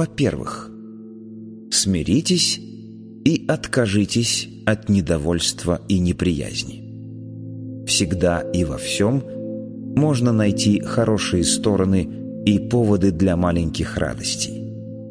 Во-первых, смиритесь и откажитесь от недовольства и неприязни. Всегда и во всем можно найти хорошие стороны и поводы для маленьких радостей.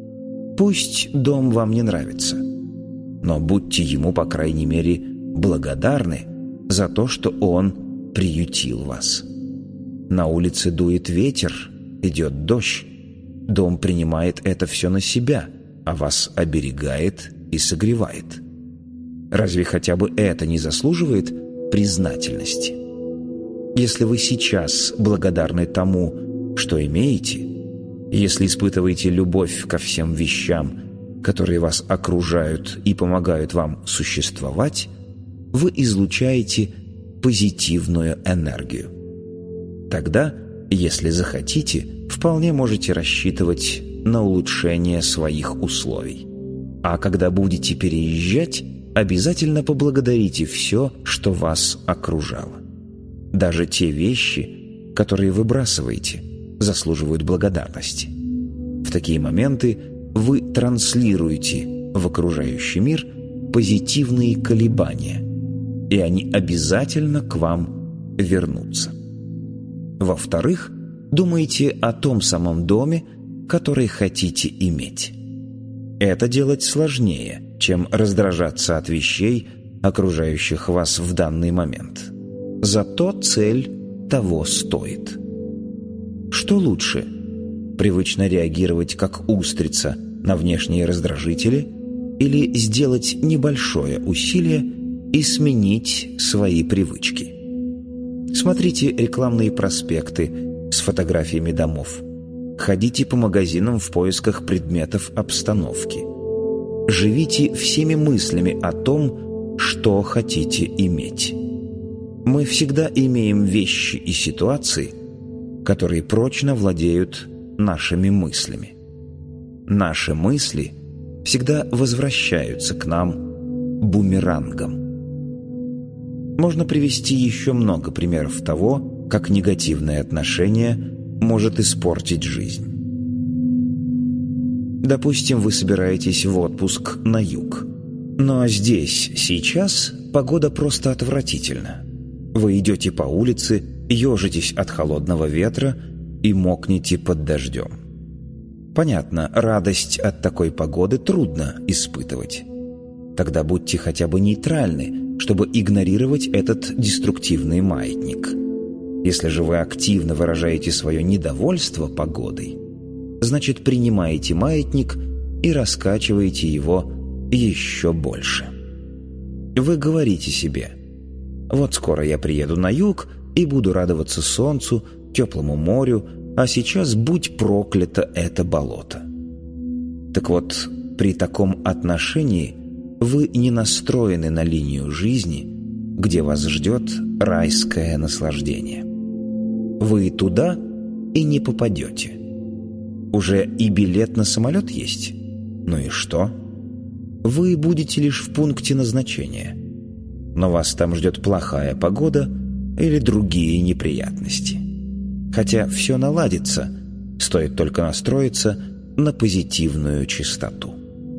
Пусть дом вам не нравится, но будьте ему, по крайней мере, благодарны за то, что он приютил вас. На улице дует ветер, идет дождь. Дом принимает это все на себя, а вас оберегает и согревает. Разве хотя бы это не заслуживает признательности? Если вы сейчас благодарны тому, что имеете, если испытываете любовь ко всем вещам, которые вас окружают и помогают вам существовать, вы излучаете позитивную энергию. Тогда, если захотите, вполне можете рассчитывать на улучшение своих условий. А когда будете переезжать, обязательно поблагодарите все, что вас окружало. Даже те вещи, которые выбрасываете, заслуживают благодарности. В такие моменты вы транслируете в окружающий мир позитивные колебания, и они обязательно к вам вернутся. Во-вторых, думайте о том самом доме, который хотите иметь. Это делать сложнее, чем раздражаться от вещей, окружающих вас в данный момент. Зато цель того стоит. Что лучше? Привычно реагировать как устрица на внешние раздражители или сделать небольшое усилие и сменить свои привычки? Смотрите рекламные проспекты с фотографиями домов. Ходите по магазинам в поисках предметов обстановки. Живите всеми мыслями о том, что хотите иметь. Мы всегда имеем вещи и ситуации, которые прочно владеют нашими мыслями. Наши мысли всегда возвращаются к нам бумерангом. Можно привести еще много примеров того, как негативное отношение может испортить жизнь. Допустим, вы собираетесь в отпуск на юг. Но здесь, сейчас, погода просто отвратительна. Вы идете по улице, ежитесь от холодного ветра и мокнете под дождем. Понятно, радость от такой погоды трудно испытывать. Тогда будьте хотя бы нейтральны, чтобы игнорировать этот деструктивный маятник. Если же вы активно выражаете свое недовольство погодой, значит, принимаете маятник и раскачиваете его еще больше. Вы говорите себе: «Вот скоро я приеду на юг и буду радоваться солнцу, теплому морю, а сейчас будь проклято это болото». Так вот, при таком отношении вы не настроены на линию жизни, где вас ждет райское наслаждение. Вы туда и не попадете. Уже и билет на самолет есть. Ну и что? Вы будете лишь в пункте назначения. Но вас там ждет плохая погода или другие неприятности. Хотя все наладится, стоит только настроиться на позитивную частоту.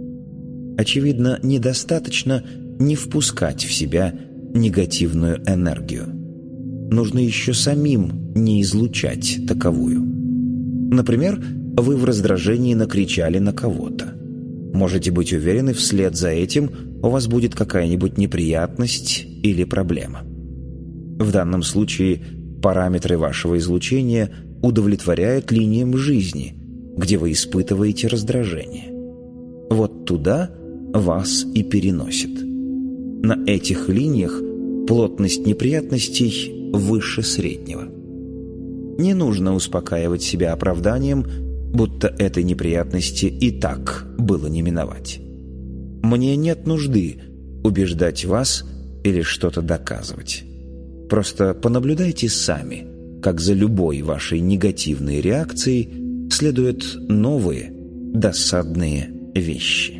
Очевидно, недостаточно не впускать в себя негативную энергию. Нужно еще самим не излучать таковую. Например, вы в раздражении накричали на кого-то. Можете быть уверены, вслед за этим у вас будет какая-нибудь неприятность или проблема. В данном случае параметры вашего излучения удовлетворяют линиям жизни, где вы испытываете раздражение. Вот туда вас и переносит. На этих линиях плотность неприятностей выше среднего. Не нужно успокаивать себя оправданием, будто этой неприятности и так было не миновать. Мне нет нужды убеждать вас или что-то доказывать. Просто понаблюдайте сами, как за любой вашей негативной реакцией следуют новые, досадные вещи.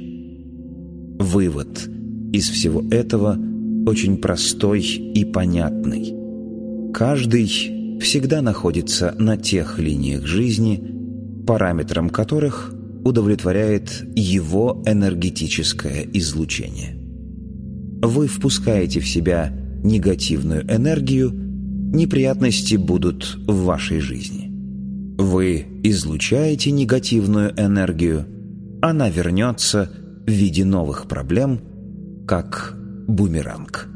Вывод из всего этого очень простой и понятный. Каждый всегда находится на тех линиях жизни, параметром которых удовлетворяет его энергетическое излучение. Вы впускаете в себя негативную энергию, неприятности будут в вашей жизни. Вы излучаете негативную энергию, она вернется в виде новых проблем, как бумеранг.